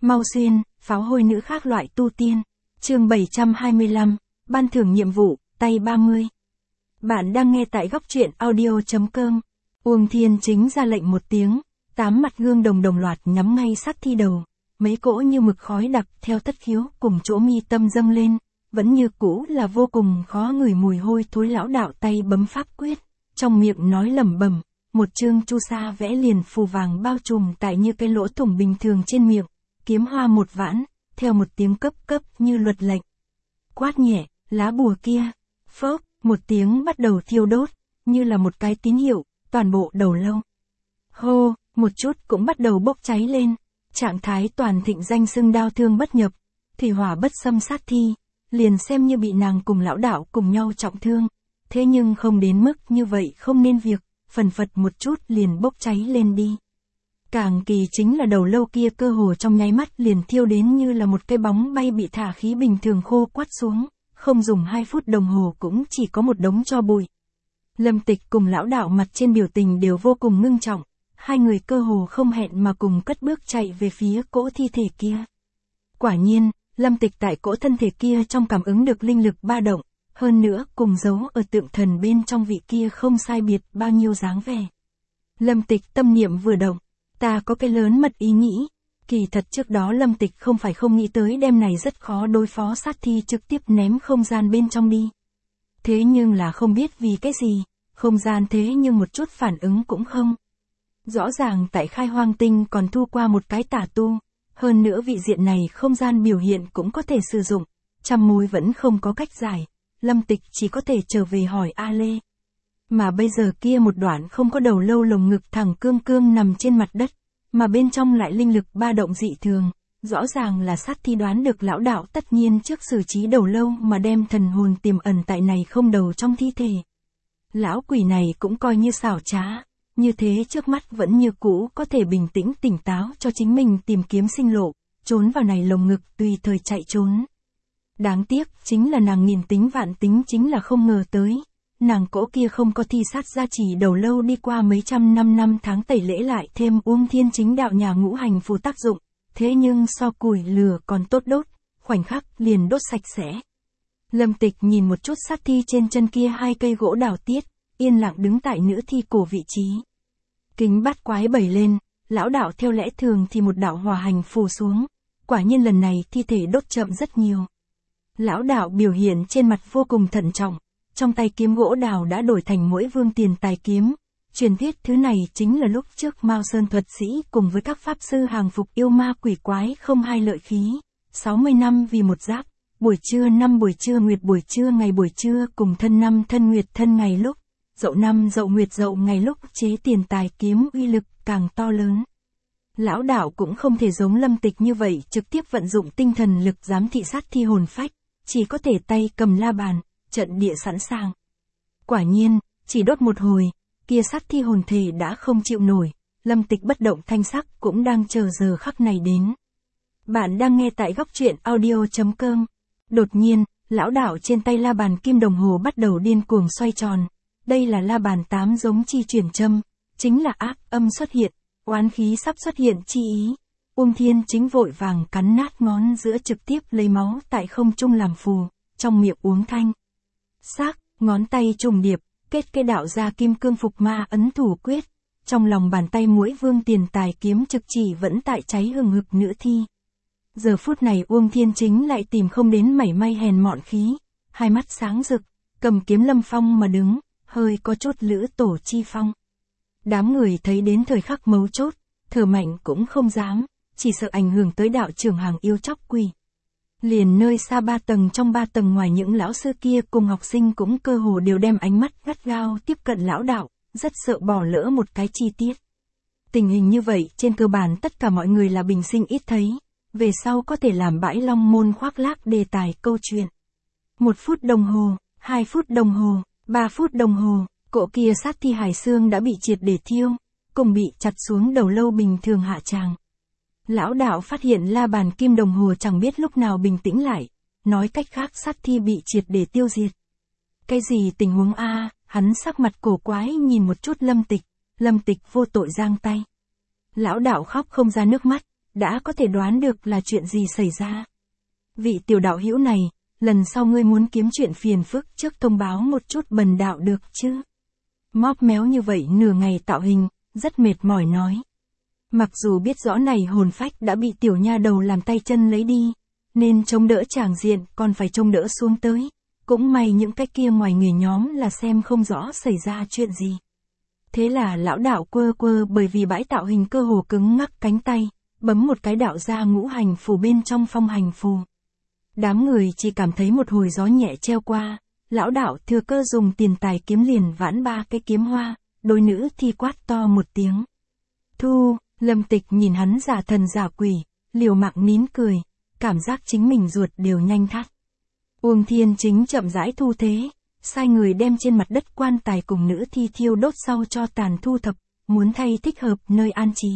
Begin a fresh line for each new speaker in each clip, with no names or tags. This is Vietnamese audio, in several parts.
Mau xuyên, pháo hôi nữ khác loại tu tiên. Chương 725, ban thưởng nhiệm vụ, tay 30. Bạn đang nghe tại góc truyện audio.com. Uông Thiên Chính ra lệnh một tiếng, 8 mặt gương đồng loạt nhắm ngay sát thi đầu. Mấy cỗ như mực khói đặc theo thất khiếu cùng chỗ mi tâm dâng lên, vẫn như cũ là vô cùng khó ngửi mùi hôi thối. Lão đạo tay bấm pháp quyết, trong miệng nói lẩm bẩm, một chương chu sa vẽ liền phù vàng bao trùm tại như cái lỗ thủng bình thường trên miệng, kiếm hoa một vãn, theo một tiếng cấp cấp như luật lệnh. Quát nhẹ, lá bùa kia, phốc, một tiếng bắt đầu thiêu đốt, như là một cái tín hiệu, toàn bộ đầu lâu. Hô, một chút cũng bắt đầu bốc cháy lên, trạng thái toàn thịnh danh xưng đao thương bất nhập, thủy hỏa bất xâm sát thi, liền xem như bị nàng cùng lão đạo cùng nhau trọng thương, thế nhưng không đến mức như vậy không nên việc, phần phật một chút liền bốc cháy lên đi. Càng kỳ chính là đầu lâu kia cơ hồ trong nháy mắt liền thiêu đến như là một cái bóng bay bị thả khí bình thường khô quắt xuống, không dùng 2 phút đồng hồ cũng chỉ có một đống tro bụi. Lâm Tịch cùng lão đạo mặt trên biểu tình đều vô cùng ngưng trọng, hai người cơ hồ không hẹn mà cùng cất bước chạy về phía cỗ thi thể kia. Quả nhiên, Lâm Tịch tại cỗ thân thể kia trong cảm ứng được linh lực ba động, hơn nữa cùng giấu ở tượng thần bên trong vị kia không sai biệt bao nhiêu dáng vẻ. Lâm Tịch tâm niệm vừa động, ta có cái lớn mật ý nghĩ. Kỳ thật trước đó Lâm Tịch không phải không nghĩ tới đêm này rất khó đối phó sát thi trực tiếp ném không gian bên trong đi. Thế nhưng là không biết vì cái gì, không gian thế nhưng một chút phản ứng cũng không. Rõ ràng tại Khai Hoang Tinh còn thu qua một cái tà tu, hơn nữa vị diện này không gian biểu hiện cũng có thể sử dụng, trăm mối vẫn không có cách giải, Lâm Tịch chỉ có thể trở về hỏi A Lê. Mà bây giờ kia một đoạn không có đầu lâu lồng ngực thẳng cương cương nằm trên mặt đất, mà bên trong lại linh lực ba động dị thường, rõ ràng là sát thi đoán được lão đạo tất nhiên trước xử trí đầu lâu mà đem thần hồn tiềm ẩn tại này không đầu trong thi thể. Lão quỷ này cũng coi như xảo trá, như thế trước mắt vẫn như cũ có thể bình tĩnh tỉnh táo cho chính mình tìm kiếm sinh lộ, trốn vào này lồng ngực tùy thời chạy trốn. Đáng tiếc chính là nàng nghìn tính vạn tính chính là không ngờ tới. Nàng cỗ kia không có thi sát gia chỉ đầu lâu đi qua mấy trăm năm tháng tẩy lễ lại thêm Uông Thiên Chính đạo nhà ngũ hành phù tác dụng, thế nhưng so củi lửa còn tốt đốt, khoảnh khắc liền đốt sạch sẽ. Lâm Tịch nhìn một chút sát thi trên chân kia 2 cây gỗ đào tiết, yên lặng đứng tại nữ thi cổ vị trí. Kính bát quái bẩy lên, lão đạo theo lẽ thường thì một đạo hòa hành phù xuống, quả nhiên lần này thi thể đốt chậm rất nhiều. Lão đạo biểu hiện trên mặt vô cùng thận trọng. Trong tay kiếm gỗ đào đã đổi thành mỗi vương tiền tài kiếm, truyền thuyết thứ này chính là lúc trước Mao Sơn thuật sĩ cùng với các pháp sư hàng phục yêu ma quỷ quái không hai lợi khí, 60 năm vì một giáp, buổi trưa năm buổi trưa nguyệt buổi trưa ngày buổi trưa cùng thân năm thân nguyệt thân ngày lúc, dậu năm dậu nguyệt dậu ngày lúc chế tiền tài kiếm uy lực càng to lớn. Lão đạo cũng không thể giống Lâm Tịch như vậy trực tiếp vận dụng tinh thần lực giám thị sát thi hồn phách, chỉ có thể tay cầm la bàn. Trận địa sẵn sàng. Quả nhiên, chỉ đốt một hồi, kia sát thi hồn thể đã không chịu nổi, Lâm Tịch bất động thanh sắc cũng đang chờ giờ khắc này đến. Bạn đang nghe tại góc truyện audio.com. Đột nhiên, lão đạo trên tay la bàn kim đồng hồ bắt đầu điên cuồng xoay tròn. Đây là la bàn 8 giống chi chuyển châm, chính là ác âm xuất hiện, oán khí sắp xuất hiện chi ý. Uông Thiên Chính vội vàng cắn nát ngón giữa trực tiếp lấy máu tại không trung làm phù, trong miệng uống thanh. Xác, ngón tay trùng điệp, kết cái đạo ra kim cương phục ma ấn thủ quyết, trong lòng bàn tay mỗi vương tiền tài kiếm trực chỉ vẫn tại cháy hừng hực nữ thi. Giờ phút này Uông Thiên Chính lại tìm không đến mảy may hèn mọn khí, hai mắt sáng rực, cầm kiếm lâm phong mà đứng, hơi có chút lữ tổ chi phong. Đám người thấy đến thời khắc mấu chốt, thở mạnh cũng không dám, chỉ sợ ảnh hưởng tới đạo trưởng hàng yêu chóc quỷ. Liền nơi xa 3 tầng trong 3 tầng ngoài những lão sư kia cùng học sinh cũng cơ hồ đều đem ánh mắt gắt gao tiếp cận lão đạo, rất sợ bỏ lỡ một cái chi tiết. Tình hình như vậy trên cơ bản tất cả mọi người là bình sinh ít thấy, về sau có thể làm bãi long môn khoác lác đề tài câu chuyện. 1 phút đồng hồ, 2 phút đồng hồ, 3 phút đồng hồ, cỗ kia sát thi hài xương đã bị triệt để thiêu, cùng bị chặt xuống đầu lâu bình thường hạ tràng. Lão đạo phát hiện la bàn kim đồng hồ chẳng biết lúc nào bình tĩnh lại, nói cách khác sát thi bị triệt để tiêu diệt. Cái gì tình huống a? Hắn sắc mặt cổ quái nhìn một chút Lâm Tịch vô tội giang tay. Lão đạo khóc không ra nước mắt, đã có thể đoán được là chuyện gì xảy ra. Vị tiểu đạo hữu này, lần sau ngươi muốn kiếm chuyện phiền phức trước thông báo một chút bần đạo được chứ. Móp méo như vậy nửa ngày tạo hình, rất mệt mỏi nói. Mặc dù biết rõ này hồn phách đã bị tiểu nha đầu làm tay chân lấy đi, nên chống đỡ tràng diện còn phải trông đỡ xuống tới. Cũng may những cái kia ngoài người nhóm là xem không rõ xảy ra chuyện gì. Thế là lão đạo quơ quơ bởi vì bãi tạo hình cơ hồ cứng ngắc cánh tay, bấm một cái đạo ra ngũ hành phù bên trong phong hành phù. Đám người chỉ cảm thấy một hồi gió nhẹ treo qua, lão đạo thừa cơ dùng tiền tài kiếm liền vãn 3 cái kiếm hoa, đôi nữ thì quát to một tiếng. Thu, Lâm Tịch nhìn hắn giả thần giả quỷ, liều mạng nín cười, cảm giác chính mình ruột đều nhanh thắt. Uông Thiên Chính chậm rãi thu thế, sai người đem trên mặt đất quan tài cùng nữ thi thiêu đốt sau cho tàn thu thập, muốn thay thích hợp nơi an trí.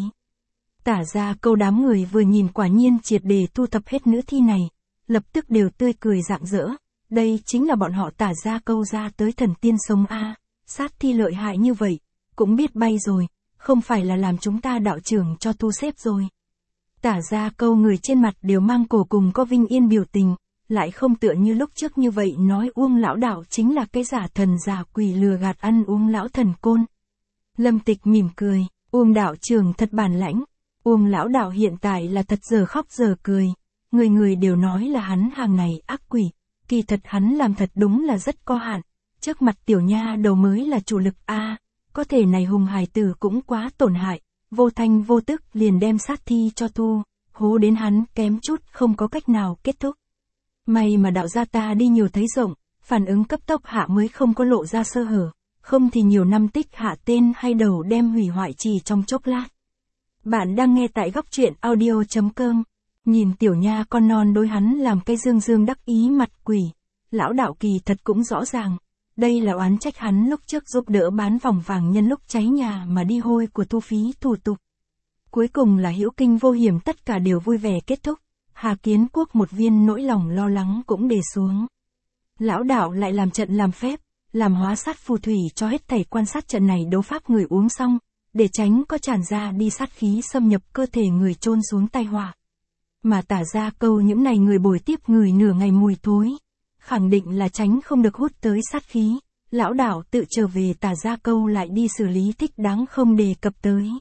Tả ra câu đám người vừa nhìn quả nhiên triệt để thu thập hết nữ thi này, lập tức đều tươi cười rạng rỡ, đây chính là bọn họ Tả ra câu ra tới thần tiên sống a, sát thi lợi hại như vậy, cũng biết bay rồi, không phải là làm chúng ta đạo trưởng cho thu xếp rồi. Tả ra câu người trên mặt đều mang cổ cùng có vinh yên biểu tình, lại không tựa như lúc trước như vậy nói Uông lão đạo chính là cái giả thần giả quỷ lừa gạt ăn Uông lão thần côn. Lâm Tịch mỉm cười, Uông đạo trưởng thật bản lãnh, Uông lão đạo hiện tại là thật giờ khóc giờ cười, người người đều nói là hắn hàng này ác quỷ, kỳ thật hắn làm thật đúng là rất có hạn, trước mặt tiểu nha đầu mới là chủ lực a, có thể này hùng hài tử cũng quá tổn hại, vô thanh vô tức liền đem sát thi cho thu, hố đến hắn kém chút không có cách nào kết thúc. May mà đạo gia ta đi nhiều thấy rộng, phản ứng cấp tốc hạ mới không có lộ ra sơ hở, không thì nhiều năm tích hạ tên hay đầu đem hủy hoại chỉ trong chốc lát. Bạn đang nghe tại góc truyện audio.com, nhìn tiểu nha con non đối hắn làm cái dương dương đắc ý mặt quỷ, lão đạo kỳ thật cũng rõ ràng, đây là oán trách hắn lúc trước giúp đỡ bán vòng vàng nhân lúc cháy nhà mà đi hôi của thu phí thủ tục. Cuối cùng là hữu kinh vô hiểm tất cả đều vui vẻ kết thúc. Hà Kiến Quốc một viên nỗi lòng lo lắng cũng để xuống. Lão đạo lại làm trận làm phép, làm hóa sát phù thủy cho hết thảy quan sát trận này đấu pháp người uống xong, để tránh có tràn ra đi sát khí xâm nhập cơ thể người chôn xuống tai họa. Mà Tả ra câu những này người bồi tiếp người nửa ngày mùi thối, khẳng định là tránh không được hút tới sát khí, lão đạo tự trở về Tả ra câu lại đi xử lý thích đáng không đề cập tới.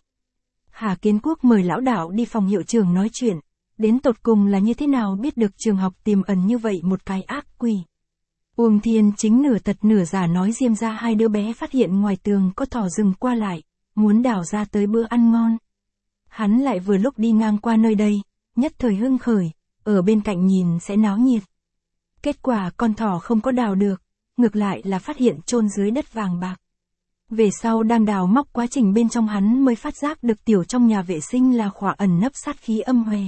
Hà Kiến Quốc mời lão đạo đi phòng hiệu trưởng nói chuyện. Đến tột cùng là như thế nào biết được trường học tiềm ẩn như vậy một cái ác quỷ. Uông Thiên Chính nửa thật nửa giả nói Diêm ra hai đứa bé phát hiện ngoài tường có thỏ rừng qua lại, muốn đào ra tới bữa ăn ngon. Hắn lại vừa lúc đi ngang qua nơi đây, nhất thời hưng khởi, ở bên cạnh nhìn sẽ náo nhiệt. Kết quả con thỏ không có đào được, ngược lại là phát hiện chôn dưới đất vàng bạc. Về sau đang đào móc quá trình bên trong hắn mới phát giác được tiểu trong nhà vệ sinh là khỏa ẩn nấp sát khí âm huề.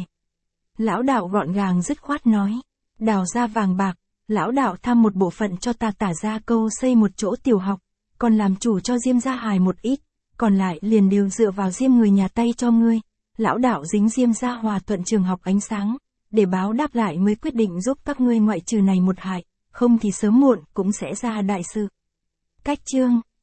Lão đạo gọn gàng dứt khoát nói, đào ra vàng bạc, lão đạo tham một bộ phận cho ta Tả ra câu xây một chỗ tiểu học, còn làm chủ cho Diêm gia hài một ít, còn lại liền đều dựa vào Diêm người nhà Tây cho ngươi. Lão đạo dính Diêm gia hòa thuận trường học ánh sáng, để báo đáp lại mới quyết định giúp các ngươi ngoại trừ này một hại, không thì sớm muộn cũng sẽ ra đại sự. Cách chương